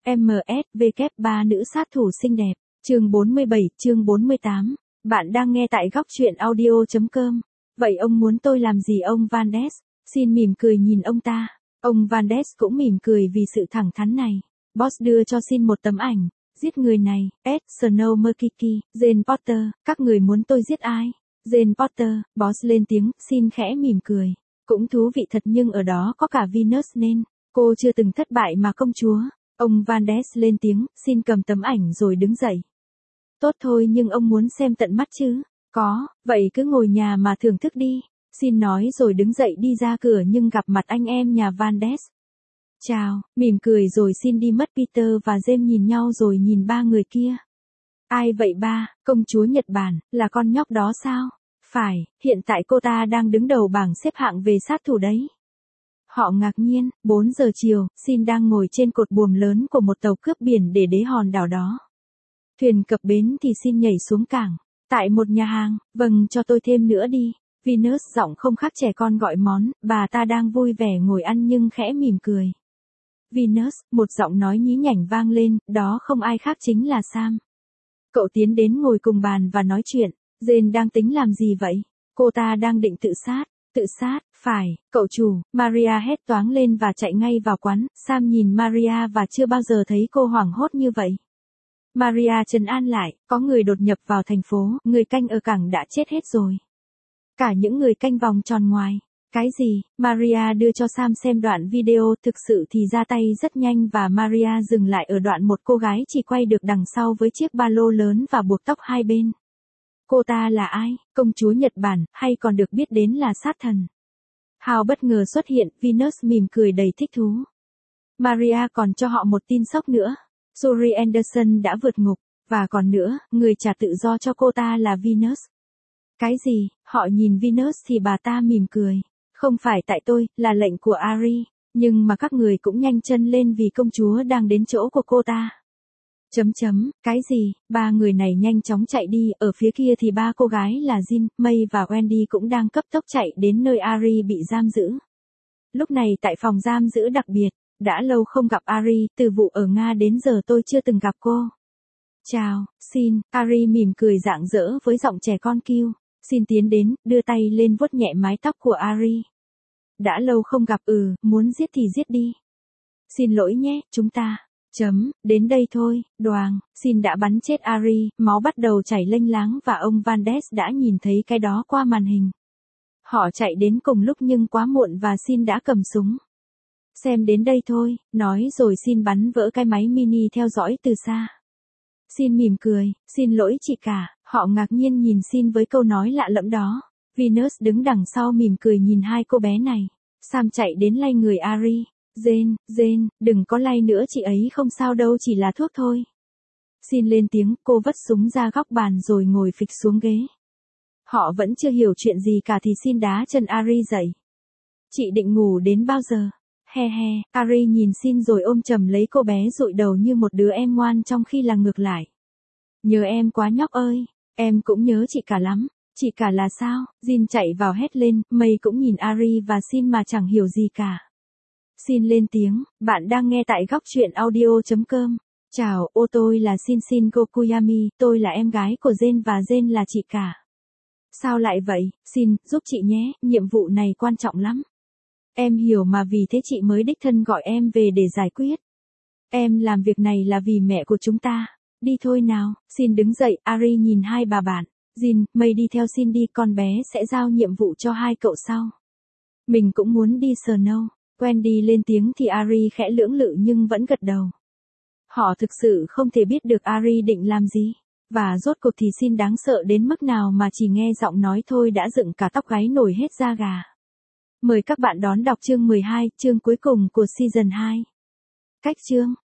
MSV3 nữ sát thủ xinh đẹp. Chương 47, chương 48. Bạn đang nghe tại góc truyện audio.com. Vậy ông muốn tôi làm gì ông Van Ness? Xin mỉm cười nhìn ông ta. Ông Van Ness cũng mỉm cười vì sự thẳng thắn này. Boss đưa cho Sin một tấm ảnh. Giết người này, Ed Snowmerkiki, Jane Potter, các người muốn tôi giết ai? Jane Potter, Boss lên tiếng, Sin khẽ mỉm cười. Cũng thú vị thật nhưng ở đó có cả Venus nên, cô chưa từng thất bại mà công chúa. Ông Van Ness lên tiếng, Sin cầm tấm ảnh rồi đứng dậy. Tốt thôi nhưng ông muốn xem tận mắt chứ? Có, vậy cứ ngồi nhà mà thưởng thức đi. Sin nói rồi đứng dậy đi ra cửa nhưng gặp mặt anh em nhà Van Ness. Chào, mỉm cười rồi Sin đi mất. Peter và James nhìn nhau rồi nhìn ba người kia. Ai vậy ba? Công chúa Nhật Bản, là con nhóc đó sao? Phải, hiện tại cô ta đang đứng đầu bảng xếp hạng về sát thủ đấy. Họ ngạc nhiên, 4 giờ chiều, Sin đang ngồi trên cột buồm lớn của một tàu cướp biển để đế hòn đảo đó. Thuyền cập bến thì Sin nhảy xuống cảng. Tại một nhà hàng, vâng cho tôi thêm nữa đi. Venus giọng không khác trẻ con gọi món, bà ta đang vui vẻ ngồi ăn nhưng khẽ mỉm cười. Venus, một giọng nói nhí nhảnh vang lên, đó không ai khác chính là Sam. Cậu tiến đến ngồi cùng bàn và nói chuyện. Jane đang tính làm gì vậy? Cô ta đang định tự sát. Tự sát, phải, cậu chủ. Maria hét toáng lên và chạy ngay vào quán. Sam nhìn Maria và chưa bao giờ thấy cô hoảng hốt như vậy. Maria trấn an lại, có người đột nhập vào thành phố, người canh ở cảng đã chết hết rồi. Cả những người canh vòng tròn ngoài. Cái gì? Maria đưa cho Sam xem đoạn video, thực sự thì ra tay rất nhanh và Maria dừng lại ở đoạn một cô gái chỉ quay được đằng sau với chiếc ba lô lớn và buộc tóc hai bên. Cô ta là ai? Công chúa Nhật Bản, hay còn được biết đến là sát thần? Hào bất ngờ xuất hiện, Venus mỉm cười đầy thích thú. Maria còn cho họ một tin sốc nữa. Suri Anderson đã vượt ngục, và còn nữa, người trả tự do cho cô ta là Venus. Cái gì? Họ nhìn Venus thì bà ta mỉm cười. Không phải tại tôi, là lệnh của Ari, nhưng mà các người cũng nhanh chân lên vì công chúa đang đến chỗ của cô ta. Cái gì? Ba người này nhanh chóng chạy đi, ở phía kia thì ba cô gái là Jin, May và Wendy cũng đang cấp tốc chạy đến nơi Ari bị giam giữ. Lúc này tại phòng giam giữ đặc biệt, đã lâu không gặp Ari, từ vụ ở Nga đến giờ tôi chưa từng gặp cô. Chào, Sin, Ari mỉm cười rạng rỡ với giọng trẻ con kêu. Sin tiến đến, đưa tay lên vuốt nhẹ mái tóc của Ari. Đã lâu không gặp muốn giết thì giết đi. Xin lỗi nhé, chúng ta. Đến đây thôi, đoàng, Sin đã bắn chết Ari, máu bắt đầu chảy lênh láng và ông Van Ness đã nhìn thấy cái đó qua màn hình. Họ chạy đến cùng lúc nhưng quá muộn và Sin đã cầm súng. Xem đến đây thôi, nói rồi Sin bắn vỡ cái máy mini theo dõi từ xa. Sin mỉm cười, xin lỗi chị cả, họ ngạc nhiên nhìn Sin với câu nói lạ lẫm đó. Venus đứng đằng sau mỉm cười nhìn hai cô bé này. Sam chạy đến lay người Ari. Jane, đừng có lay nữa chị ấy không sao đâu chỉ là thuốc thôi. Sin lên tiếng, cô vất súng ra góc bàn rồi ngồi phịch xuống ghế. Họ vẫn chưa hiểu chuyện gì cả thì Sin đá chân Ari dậy. Chị định ngủ đến bao giờ? He, Ari nhìn Sin rồi ôm chầm lấy cô bé dụi đầu như một đứa em ngoan trong khi là ngược lại. Nhớ em quá nhóc ơi, em cũng nhớ chị cả lắm. Chị cả là sao? Jin chạy vào hét lên, May cũng nhìn Ari và Sin mà chẳng hiểu gì cả. Sin lên tiếng, bạn đang nghe tại góc truyện audio.com. Chào, tôi là Sin Gokuyami, tôi là em gái của Jane và Jane là chị cả. Sao lại vậy? Sin, giúp chị nhé, nhiệm vụ này quan trọng lắm. Em hiểu mà vì thế chị mới đích thân gọi em về để giải quyết. Em làm việc này là vì mẹ của chúng ta. Đi thôi nào, Sin đứng dậy, Ari nhìn hai bà bạn. Jin, May đi theo Sin đi, con bé sẽ giao nhiệm vụ cho hai cậu sau. Mình cũng muốn đi Snow. Wendy lên tiếng thì Ari khẽ lưỡng lự nhưng vẫn gật đầu. Họ thực sự không thể biết được Ari định làm gì. Và rốt cuộc thì Sin đáng sợ đến mức nào mà chỉ nghe giọng nói thôi đã dựng cả tóc gáy nổi hết da gà. Mời các bạn đón đọc chương 12, chương cuối cùng của season 2. Cách chương.